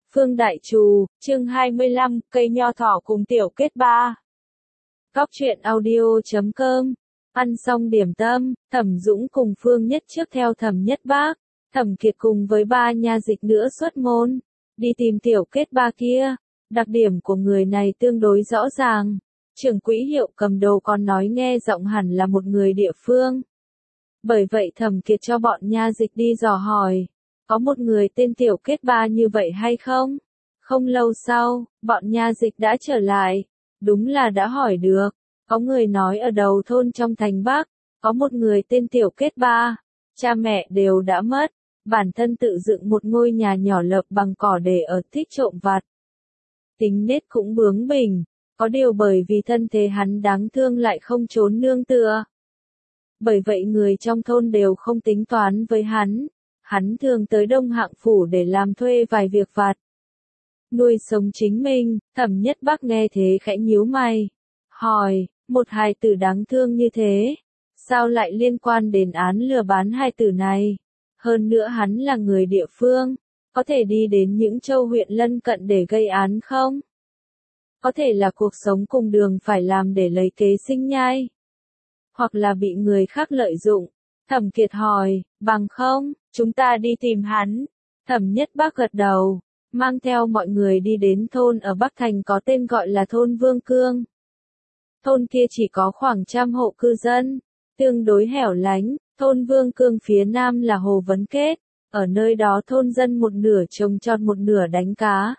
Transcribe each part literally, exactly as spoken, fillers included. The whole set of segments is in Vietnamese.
Phương Đại Trù, chương hai mươi lăm, cây nho thỏ cùng tiểu kết ba. Góc truyện audio chấm com. Ăn xong điểm tâm, Thẩm Dũng cùng Phương Nhất trước theo Thẩm Nhất Bác, Thẩm Kiệt cùng với ba nha dịch nữa xuất môn, đi tìm tiểu kết ba kia. Đặc điểm của người này tương đối rõ ràng. Trưởng quỹ Hiệu cầm đồ còn nói nghe giọng hẳn là một người địa phương. Bởi vậy Thẩm Kiệt cho bọn nha dịch đi dò hỏi. Có một người tên tiểu kết ba như vậy hay không? Không lâu sau, bọn nha dịch đã trở lại. Đúng là đã hỏi được. Có người nói ở đầu thôn trong thành Bắc, có một người tên tiểu kết ba. Cha mẹ đều đã mất. Bản thân tự dựng một ngôi nhà nhỏ lợp bằng cỏ để ở, thích trộm vặt. Tính nết cũng bướng bỉnh. Có điều bởi vì thân thế hắn đáng thương lại không trốn nương tựa. Bởi vậy người trong thôn đều không tính toán với hắn. Hắn thường tới Đông Hạng Phủ để làm thuê vài việc vặt. Nuôi sống chính mình. Thẩm Nhất Bác nghe thế khẽ nhíu mày. Hỏi, một hài tử đáng thương như thế, sao lại liên quan đến án lừa bán hài tử này? Hơn nữa hắn là người địa phương, có thể đi đến những châu huyện lân cận để gây án không? Có thể là cuộc sống cùng đường phải làm để lấy kế sinh nhai. Hoặc là bị người khác lợi dụng. Thẩm Kiệt hỏi, bằng không, chúng ta đi tìm hắn. Thẩm Nhất Bác gật đầu, mang theo mọi người đi đến thôn ở Bắc Thành có tên gọi là thôn Vương Cương. Thôn kia chỉ có khoảng trăm hộ cư dân, tương đối hẻo lánh. Thôn Vương Cương phía nam là Hồ Vấn Kết, ở nơi đó thôn dân một nửa trồng trọt một nửa đánh cá.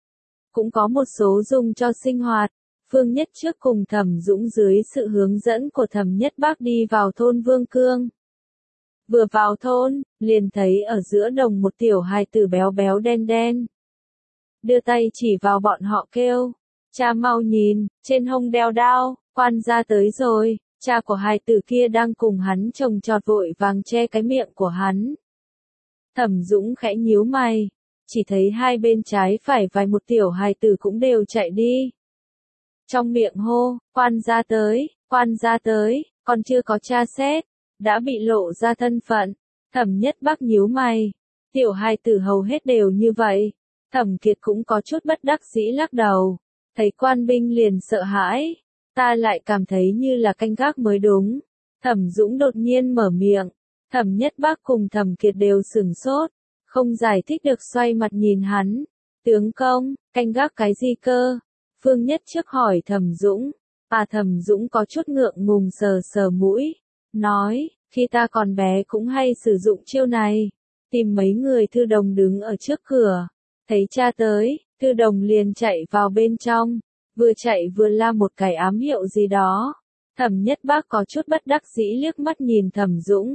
Cũng có một số dùng cho sinh hoạt. Phương Nhất trước cùng Thẩm Dũng dưới sự hướng dẫn của Thẩm Nhất Bác đi vào thôn Vương Cương. Vừa vào thôn, liền thấy ở giữa đồng một tiểu hài tử béo béo đen đen. Đưa tay chỉ vào bọn họ kêu, cha mau nhìn, trên hông đeo đao, quan gia tới rồi. Cha của hài tử kia đang cùng hắn chồng trọt vội vàng che cái miệng của hắn. Thẩm Dũng khẽ nhíu mày, chỉ thấy hai bên trái phải vài một tiểu hài tử cũng đều chạy đi. Trong miệng hô, quan gia tới, quan gia tới, còn chưa có tra xét, đã bị lộ ra thân phận. Thẩm Nhất Bác nhíu mày, tiểu hài tử hầu hết đều như vậy. Thẩm Kiệt cũng có chút bất đắc dĩ lắc đầu, thấy quan binh liền sợ hãi, ta lại cảm thấy như là canh gác mới đúng. Thẩm Dũng đột nhiên mở miệng, Thẩm Nhất Bác cùng Thẩm Kiệt đều sửng sốt, không giải thích được xoay mặt nhìn hắn. Tướng công, canh gác cái gì cơ? Phương Nhất trước hỏi Thẩm Dũng, à Thẩm Dũng có chút ngượng ngùng sờ sờ mũi, nói, khi ta còn bé cũng hay sử dụng chiêu này, tìm mấy người thư đồng đứng ở trước cửa, thấy cha tới, thư đồng liền chạy vào bên trong, vừa chạy vừa la một cái ám hiệu gì đó. Thẩm Nhất Bác có chút bất đắc dĩ liếc mắt nhìn Thẩm Dũng.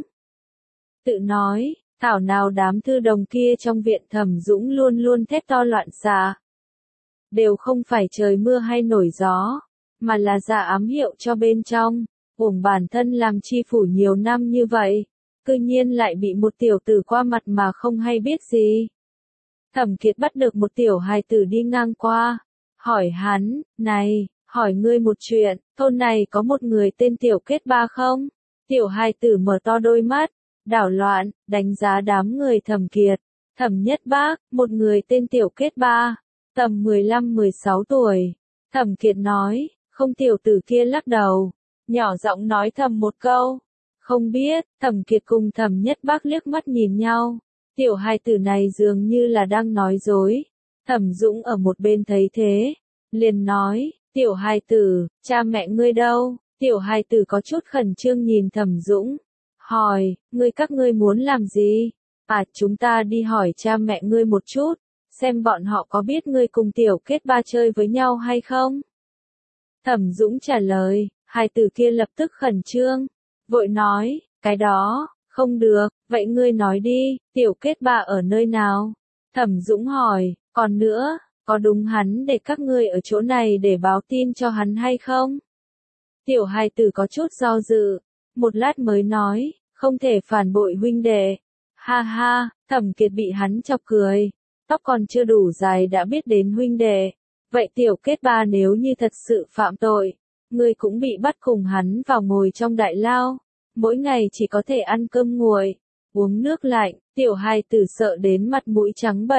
Tự nói, thảo nào đám thư đồng kia trong viện Thẩm Dũng luôn luôn thét to loạn xạ. Đều không phải trời mưa hay nổi gió, mà là ra ám hiệu cho bên trong. Uổng bản thân làm chi phủ nhiều năm như vậy, cư nhiên lại bị một tiểu tử qua mặt mà không hay biết gì. Thẩm Kiệt bắt được một tiểu hài tử đi ngang qua, hỏi hắn, này, hỏi ngươi một chuyện, thôn này có một người tên tiểu kết ba không? Tiểu hài tử mở to đôi mắt, đảo loạn, đánh giá đám người Thẩm Kiệt. Thẩm Nhất Bác, một người tên tiểu kết ba, tầm mười lăm mười sáu tuổi. Thẩm Kiệt nói, không, tiểu tử kia lắc đầu, nhỏ giọng nói thầm một câu, không biết. Thẩm Kiệt cùng Thẩm Nhất Bác liếc mắt nhìn nhau, tiểu hài tử này dường như là đang nói dối. Thẩm Dũng ở một bên thấy thế, liền nói, tiểu hài tử, cha mẹ ngươi đâu? Tiểu hài tử có chút khẩn trương nhìn Thẩm Dũng, hỏi, ngươi các ngươi muốn làm gì? À, chúng ta đi hỏi cha mẹ ngươi một chút, xem bọn họ có biết ngươi cùng tiểu kết ba chơi với nhau hay không? Thẩm Dũng trả lời, hài tử kia lập tức khẩn trương, vội nói, cái đó, không được, vậy ngươi nói đi, tiểu kết ba ở nơi nào? Thẩm Dũng hỏi, còn nữa, có đúng hắn để các ngươi ở chỗ này để báo tin cho hắn hay không? Tiểu hài tử có chút do dự, một lát mới nói, không thể phản bội huynh đệ. Ha ha, Thẩm Kiệt bị hắn chọc cười, tóc còn chưa đủ dài đã biết đến huynh đệ. Vậy tiểu kết ba nếu như thật sự phạm tội, ngươi cũng bị bắt cùng hắn vào ngồi trong đại lao, mỗi ngày chỉ có thể ăn cơm nguội, uống nước lạnh. Tiểu hài tử sợ đến mặt mũi trắng bệch,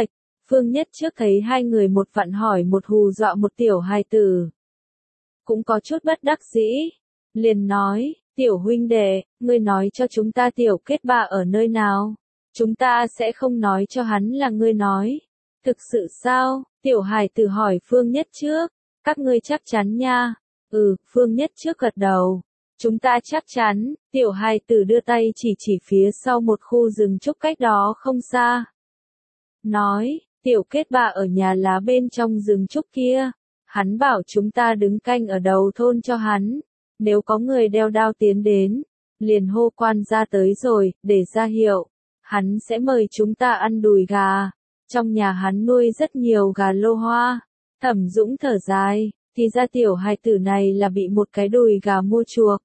Phương Nhất Trước thấy hai người một vặn hỏi một hù dọa một tiểu hài tử. Cũng có chút bất đắc dĩ. Liền nói, tiểu huynh đệ, ngươi nói cho chúng ta tiểu kết ba ở nơi nào. Chúng ta sẽ không nói cho hắn là ngươi nói. Thực sự sao? Tiểu hài tử hỏi Phương Nhất Trước. Các ngươi chắc chắn nha. Ừ, Phương Nhất Trước gật đầu. Chúng ta chắc chắn. Tiểu hài tử đưa tay chỉ chỉ phía sau một khu rừng trúc cách đó không xa. Nói, tiểu kết ba ở nhà lá bên trong rừng trúc kia. Hắn bảo chúng ta đứng canh ở đầu thôn cho hắn. Nếu có người đeo đao tiến đến, liền hô quan gia tới rồi, để ra hiệu. Hắn sẽ mời chúng ta ăn đùi gà. Trong nhà hắn nuôi rất nhiều gà lô hoa. Thẩm Dũng thở dài, thì ra tiểu hài tử này là bị một cái đùi gà mua chuộc.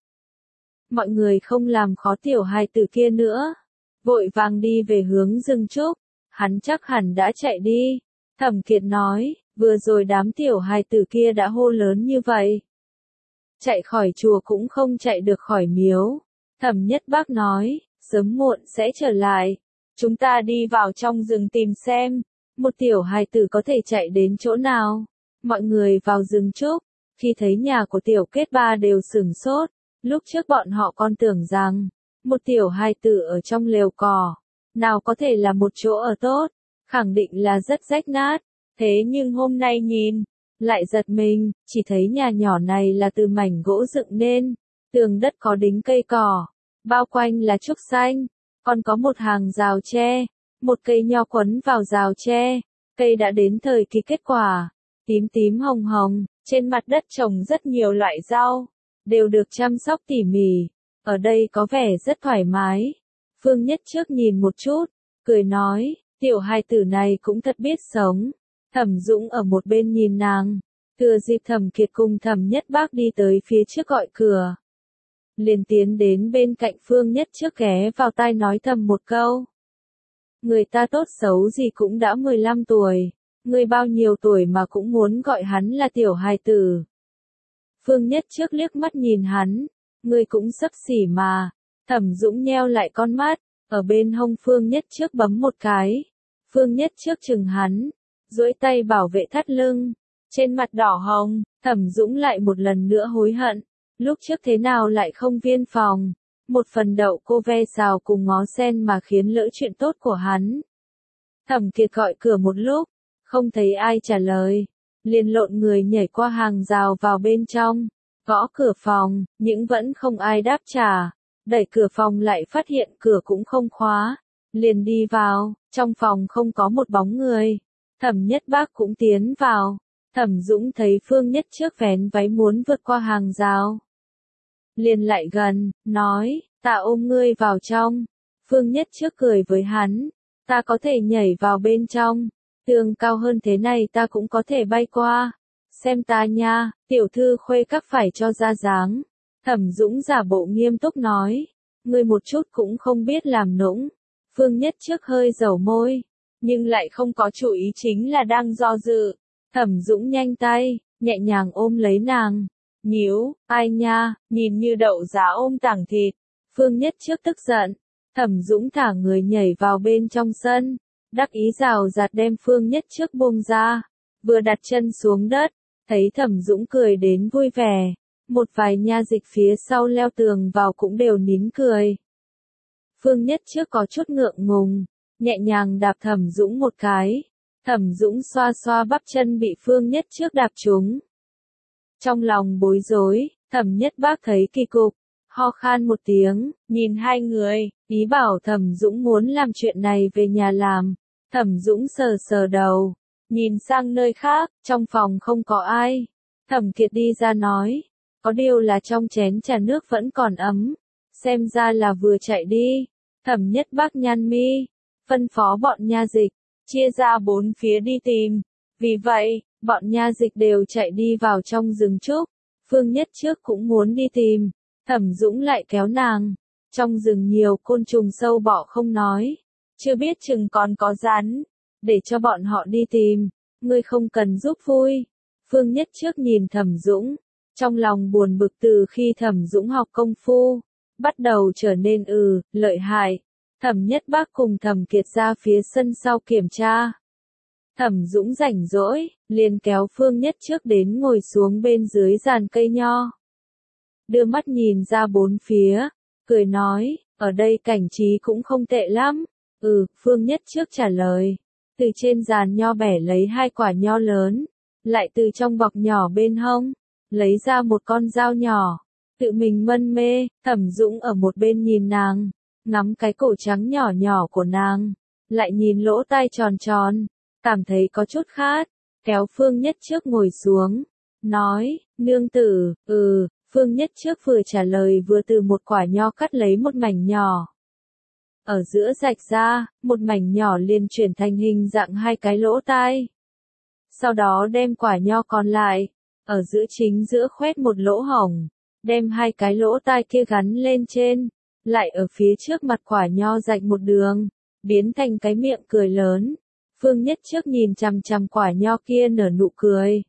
Mọi người không làm khó tiểu hài tử kia nữa. Vội vàng đi về hướng rừng trúc. Hắn chắc hẳn đã chạy đi. Thẩm Kiệt nói, vừa rồi đám tiểu hài tử kia đã hô lớn như vậy. Chạy khỏi chùa cũng không chạy được khỏi miếu. Thẩm Nhất Bác nói, sớm muộn sẽ trở lại. Chúng ta đi vào trong rừng tìm xem, một tiểu hài tử có thể chạy đến chỗ nào. Mọi người vào rừng trúc, khi thấy nhà của tiểu kết ba đều sửng sốt. Lúc trước bọn họ còn tưởng rằng, một tiểu hài tử ở trong lều cỏ, nào có thể là một chỗ ở tốt, khẳng định là rất rách nát. Thế nhưng hôm nay nhìn, lại giật mình, chỉ thấy nhà nhỏ này là từ mảnh gỗ dựng nên, tường đất có đính cây cỏ, bao quanh là trúc xanh, còn có một hàng rào tre, một cây nho quấn vào rào tre, cây đã đến thời kỳ kết quả, tím tím hồng hồng, trên mặt đất trồng rất nhiều loại rau, đều được chăm sóc tỉ mỉ, ở đây có vẻ rất thoải mái. Phương Nhất Trước nhìn một chút, cười nói, tiểu hài tử này cũng thật biết sống. Thẩm Dũng ở một bên nhìn nàng, thừa dịp Thẩm Kiệt cùng Thẩm Nhất Bác đi tới phía trước gọi cửa. Liền tiến đến bên cạnh Phương Nhất Trước ghé vào tai nói thầm một câu. Người ta tốt xấu gì cũng đã mười lăm tuổi, người bao nhiêu tuổi mà cũng muốn gọi hắn là tiểu hài tử. Phương Nhất Trước liếc mắt nhìn hắn, người cũng xấp xỉ mà. Thẩm Dũng nheo lại con mắt, ở bên hông Phương Nhất Trước bấm một cái. Phương Nhất Trước chừng hắn, duỗi tay bảo vệ thắt lưng, trên mặt đỏ hồng, Thẩm Dũng lại một lần nữa hối hận, lúc trước thế nào lại không viên phòng, một phần đậu cô ve xào cùng ngó sen mà khiến lỡ chuyện tốt của hắn. Thẩm Kiệt gọi cửa một lúc, không thấy ai trả lời, liền lộn người nhảy qua hàng rào vào bên trong, gõ cửa phòng, nhưng vẫn không ai đáp trả, đẩy cửa phòng lại phát hiện cửa cũng không khóa, liền đi vào, trong phòng không có một bóng người. Thẩm Nhất Bác cũng tiến vào. Thẩm Dũng thấy Phương Nhất Trước vén váy muốn vượt qua hàng rào. Liền lại gần, nói, ta ôm ngươi vào trong. Phương Nhất Trước cười với hắn, ta có thể nhảy vào bên trong. Tường cao hơn thế này ta cũng có thể bay qua. Xem ta nha, tiểu thư khuê các phải cho ra dáng. Thẩm Dũng giả bộ nghiêm túc nói, ngươi một chút cũng không biết làm nũng. Phương Nhất Trước hơi dầu môi, nhưng lại không có chủ ý, chính là đang do dự. Thẩm Dũng nhanh tay, nhẹ nhàng ôm lấy nàng. Nhíu, ai nha, nhìn như đậu giá ôm tảng thịt. Phương Nhất Trước tức giận. Thẩm Dũng thả người nhảy vào bên trong sân, đắc ý rào rạt đem Phương Nhất Trước buông ra. Vừa đặt chân xuống đất, thấy Thẩm Dũng cười đến vui vẻ. Một vài nha dịch phía sau leo tường vào cũng đều nín cười. Phương Nhất Trước có chút ngượng ngùng, nhẹ nhàng đạp Thẩm Dũng một cái. Thẩm Dũng xoa xoa bắp chân bị Phương Nhất Trước đạp trúng. Trong lòng bối rối, Thẩm Nhất Bác thấy kỳ cục, ho khan một tiếng, nhìn hai người, ý bảo Thẩm Dũng muốn làm chuyện này về nhà làm. Thẩm Dũng sờ sờ đầu, nhìn sang nơi khác, trong phòng không có ai. Thẩm Kiệt đi ra nói, có điều là trong chén trà nước vẫn còn ấm, xem ra là vừa chạy đi. Thẩm Nhất Bác nhăn mi, phân phó bọn nha dịch, chia ra bốn phía đi tìm. Vì vậy, bọn nha dịch đều chạy đi vào trong rừng trúc. Phương Nhất Trước cũng muốn đi tìm, Thẩm Dũng lại kéo nàng. Trong rừng nhiều côn trùng sâu bọ không nói, chưa biết chừng còn có rắn, để cho bọn họ đi tìm, ngươi không cần giúp vui. Phương Nhất Trước nhìn Thẩm Dũng, trong lòng buồn bực từ khi Thẩm Dũng học công phu, bắt đầu trở nên ừ, lợi hại. Thẩm Nhất Bác cùng Thẩm Kiệt ra phía sân sau kiểm tra. Thẩm Dũng rảnh rỗi, liền kéo Phương Nhất Trước đến ngồi xuống bên dưới giàn cây nho. Đưa mắt nhìn ra bốn phía, cười nói, ở đây cảnh trí cũng không tệ lắm. Ừ, Phương Nhất Trước trả lời. Từ trên giàn nho bẻ lấy hai quả nho lớn, lại từ trong bọc nhỏ bên hông, lấy ra một con dao nhỏ, tự mình mân mê. Thẩm Dũng ở một bên nhìn nàng, ngắm cái cổ trắng nhỏ nhỏ của nàng, lại nhìn lỗ tai tròn tròn, cảm thấy có chút khát, kéo Phương Nhất Trước ngồi xuống, nói, nương tử. Ừ, Phương Nhất Trước vừa trả lời vừa từ một quả nho cắt lấy một mảnh nhỏ. Ở giữa rạch ra, một mảnh nhỏ liền chuyển thành hình dạng hai cái lỗ tai. Sau đó đem quả nho còn lại, ở giữa chính giữa khoét một lỗ hổng, đem hai cái lỗ tai kia gắn lên trên, lại ở phía trước mặt quả nho rạch một đường, biến thành cái miệng cười lớn. Phương Nhất Trước nhìn chằm chằm quả nho kia nở nụ cười.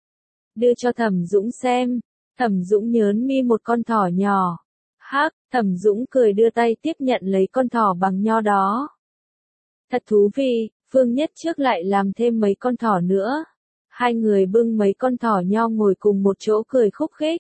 Đưa cho Thẩm Dũng xem, Thẩm Dũng nhớn mi một con thỏ nhỏ. Hắc, Thẩm Dũng cười đưa tay tiếp nhận lấy con thỏ bằng nho đó. Thật thú vị, Phương Nhất Trước lại làm thêm mấy con thỏ nữa. Hai người bưng mấy con thỏ nho ngồi cùng một chỗ cười khúc khích.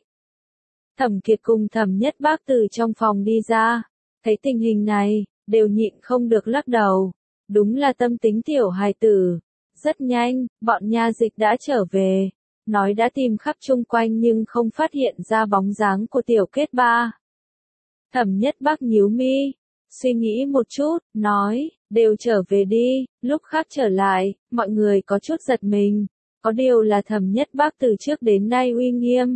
Thẩm Kiệt cùng Thẩm Nhất Bác từ trong phòng đi ra, thấy tình hình này, đều nhịn không được lắc đầu. Đúng là tâm tính tiểu hài tử. Rất nhanh, bọn nha dịch đã trở về, nói đã tìm khắp chung quanh nhưng không phát hiện ra bóng dáng của Tiểu Kết Ba. Thẩm Nhất Bác nhíu mi, suy nghĩ một chút, nói, đều trở về đi. Lúc khác trở lại, mọi người có chút giật mình, có điều là Thẩm Nhất Bác từ trước đến nay uy nghiêm.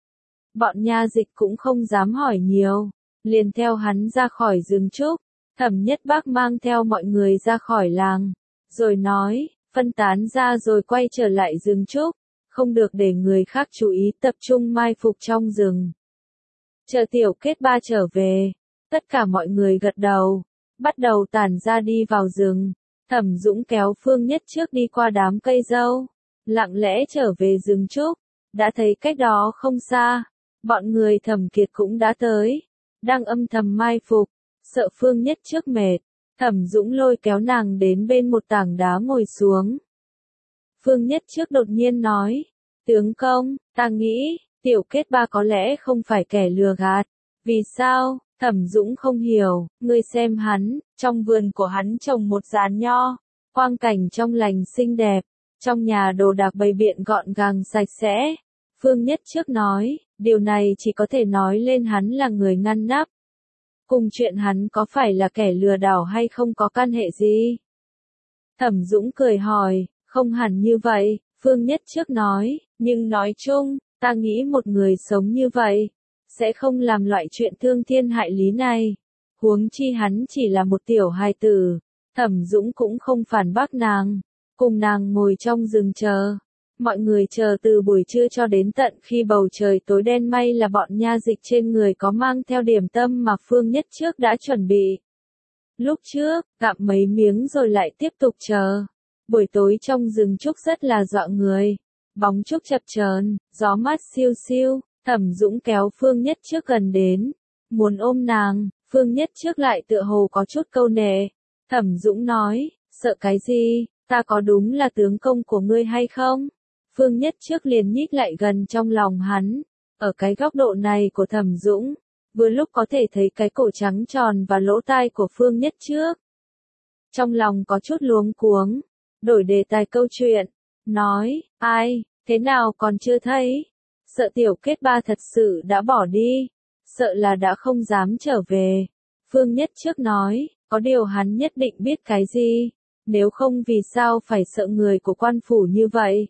Bọn nha dịch cũng không dám hỏi nhiều, liền theo hắn ra khỏi rừng trúc. Thẩm Nhất Bác mang theo mọi người ra khỏi làng, rồi nói, phân tán ra rồi quay trở lại rừng trúc, không được để người khác chú ý, tập trung mai phục trong rừng. Chờ Tiểu Kết Ba trở về, tất cả mọi người gật đầu, bắt đầu tản ra đi vào rừng. Thẩm Dũng kéo Phương Nhất Trước đi qua đám cây dâu, lặng lẽ trở về rừng trúc, đã thấy cách đó không xa, bọn người Thẩm Kiệt cũng đã tới, đang âm thầm mai phục. Sợ Phương Nhất Trước mệt, Thẩm Dũng lôi kéo nàng đến bên một tảng đá ngồi xuống. Phương Nhất Trước đột nhiên nói, tướng công, ta nghĩ, Tiểu Kết Ba có lẽ không phải kẻ lừa gạt. Vì sao? Thẩm Dũng không hiểu, ngươi xem hắn, trong vườn của hắn trồng một giàn nho, quang cảnh trong lành xinh đẹp, trong nhà đồ đạc bày biện gọn gàng sạch sẽ. Phương Nhất Trước nói, điều này chỉ có thể nói lên hắn là người ngăn nắp. Cùng chuyện hắn có phải là kẻ lừa đảo hay không có can hệ gì? Thẩm Dũng cười hỏi, không hẳn như vậy. Phương Nhất Trước nói, nhưng nói chung, ta nghĩ một người sống như vậy, sẽ không làm loại chuyện thương thiên hại lý này. Huống chi hắn chỉ là một tiểu hài tử. Thẩm Dũng cũng không phản bác nàng, cùng nàng ngồi trong rừng chờ. Mọi người chờ từ buổi trưa cho đến tận khi bầu trời tối đen. May là bọn nha dịch trên người có mang theo điểm tâm mà Phương Nhất Trước đã chuẩn bị. Lúc trước, gặm mấy miếng rồi lại tiếp tục chờ. Buổi tối trong rừng trúc rất là dọa người. Bóng trúc chập chờn, gió mát siêu siêu. Thẩm Dũng kéo Phương Nhất Trước gần đến, muốn ôm nàng. Phương Nhất Trước lại tựa hồ có chút câu nệ. Thẩm Dũng nói, sợ cái gì, ta có đúng là tướng công của ngươi hay không? Phương Nhất Trước liền nhích lại gần trong lòng hắn. Ở cái góc độ này của Thẩm Dũng, vừa lúc có thể thấy cái cổ trắng tròn và lỗ tai của Phương Nhất Trước. Trong lòng có chút luống cuống, đổi đề tài câu chuyện, nói, ai, thế nào còn chưa thấy? Sợ Tiểu Kết Ba thật sự đã bỏ đi, sợ là đã không dám trở về. Phương Nhất Trước nói, có điều hắn nhất định biết cái gì, nếu không vì sao phải sợ người của quan phủ như vậy.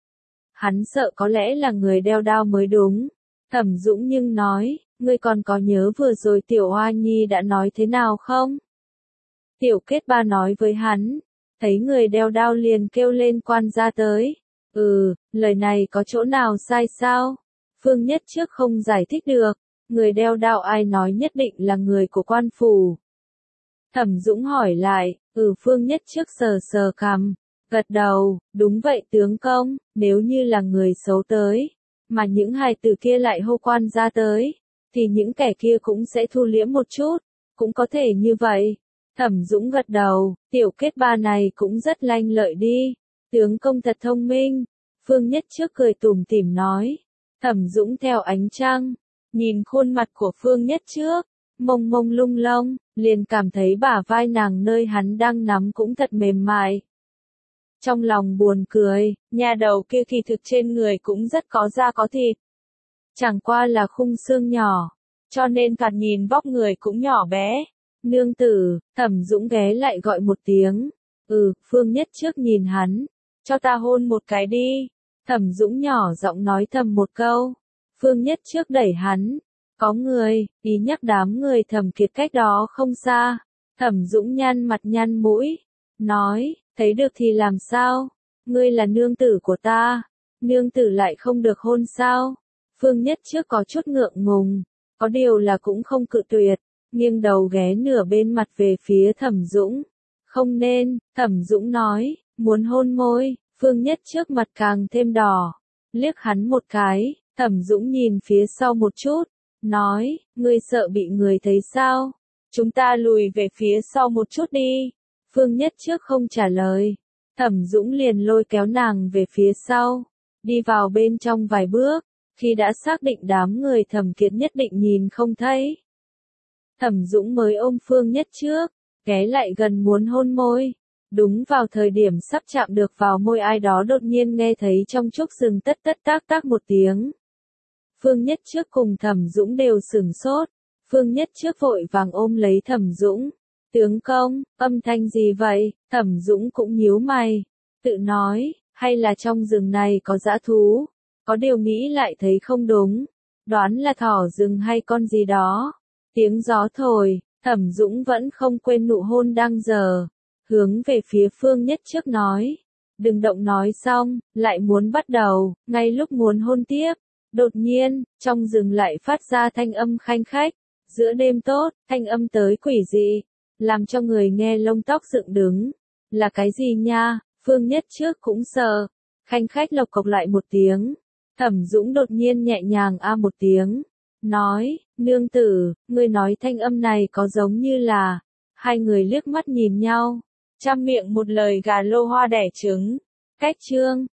Hắn sợ có lẽ là người đeo đao mới đúng. Thẩm Dũng nhưng nói, ngươi còn có nhớ vừa rồi Tiểu Hoa Nhi đã nói thế nào không? Tiểu Kết Ba nói với hắn, thấy người đeo đao liền kêu lên quan gia tới. Ừ, lời này có chỗ nào sai sao? Phương Nhất Trước không giải thích được, người đeo đao ai nói nhất định là người của quan phủ. Thẩm Dũng hỏi lại, ừ. Phương Nhất Trước sờ sờ cằm, gật đầu, đúng vậy tướng công, nếu như là người xấu tới, mà những hài tử kia lại hô quan gia tới, thì những kẻ kia cũng sẽ thu liễm một chút, cũng có thể như vậy. Thẩm Dũng gật đầu, Tiểu Kết Ba này cũng rất lanh lợi đi, Tướng công thật thông minh, Phương Nhất Trước cười tủm tỉm nói. Thẩm Dũng theo ánh trăng, nhìn khuôn mặt của Phương Nhất Trước, mông mông lung lông, liền cảm thấy bả vai nàng nơi hắn đang nắm cũng thật mềm mại. Trong lòng buồn cười, nhà đầu kia kỳ thực trên người cũng rất có da có thịt. Chẳng qua là khung xương nhỏ, cho nên thoạt nhìn vóc người cũng nhỏ bé. Nương tử, Thẩm Dũng ghé lại gọi một tiếng. Ừ, Phương Nhất Trước nhìn hắn. Cho ta hôn một cái đi. Thẩm Dũng nhỏ giọng nói thầm một câu. Phương Nhất Trước đẩy hắn. Có người, ý nhắc đám người Thẩm Kiệt cách đó không xa. Thẩm Dũng nhăn mặt nhăn mũi. Nói, thấy được thì làm sao? Ngươi là nương tử của ta. Nương tử lại không được hôn sao? Phương Nhất Trước có chút ngượng ngùng. Có điều là cũng không cự tuyệt. Nghiêng đầu ghé nửa bên mặt về phía Thẩm Dũng. Không nên, Thẩm Dũng nói, muốn hôn môi. Phương Nhất Trước mặt càng thêm đỏ. Liếc hắn một cái, Thẩm Dũng nhìn phía sau một chút. Nói, ngươi sợ bị người thấy sao? Chúng ta lùi về phía sau một chút đi. Phương Nhất Trước không trả lời. Thẩm Dũng liền lôi kéo nàng về phía sau. Đi vào bên trong vài bước. Khi đã xác định đám người Thẩm Kiệt nhất định nhìn không thấy. Thẩm Dũng mới ôm Phương Nhất Trước. Ghé lại gần muốn hôn môi. Đúng vào thời điểm sắp chạm được vào môi ai đó đột nhiên nghe thấy trong trúc rừng tất tất tác tác một tiếng. Phương Nhất Trước cùng Thẩm Dũng đều sửng sốt. Phương Nhất Trước vội vàng ôm lấy Thẩm Dũng. Tướng công, âm thanh gì vậy? Thẩm Dũng cũng nhíu mày. Tự nói, hay là trong rừng này có dã thú? Có điều nghĩ lại thấy không đúng. Đoán là thỏ rừng hay con gì đó. Tiếng gió thổi, Thẩm Dũng vẫn không quên nụ hôn đang dở. Hướng về phía Phương Nhất Trước nói. Đừng động nói xong, lại muốn bắt đầu, ngay lúc muốn hôn tiếp. Đột nhiên, trong rừng lại phát ra thanh âm khanh khách. Giữa đêm tốt, thanh âm tới quỷ dị. Làm cho người nghe lông tóc dựng đứng. Là cái gì nha? Phương Nhất Trước cũng sợ. Khanh khách lộc cộc lại một tiếng. Thẩm Dũng đột nhiên nhẹ nhàng a một tiếng. Nói, nương tử, ngươi nói thanh âm này có giống như là. Hai người liếc mắt nhìn nhau. Trăm miệng một lời gà lô hoa đẻ trứng. Cách chương.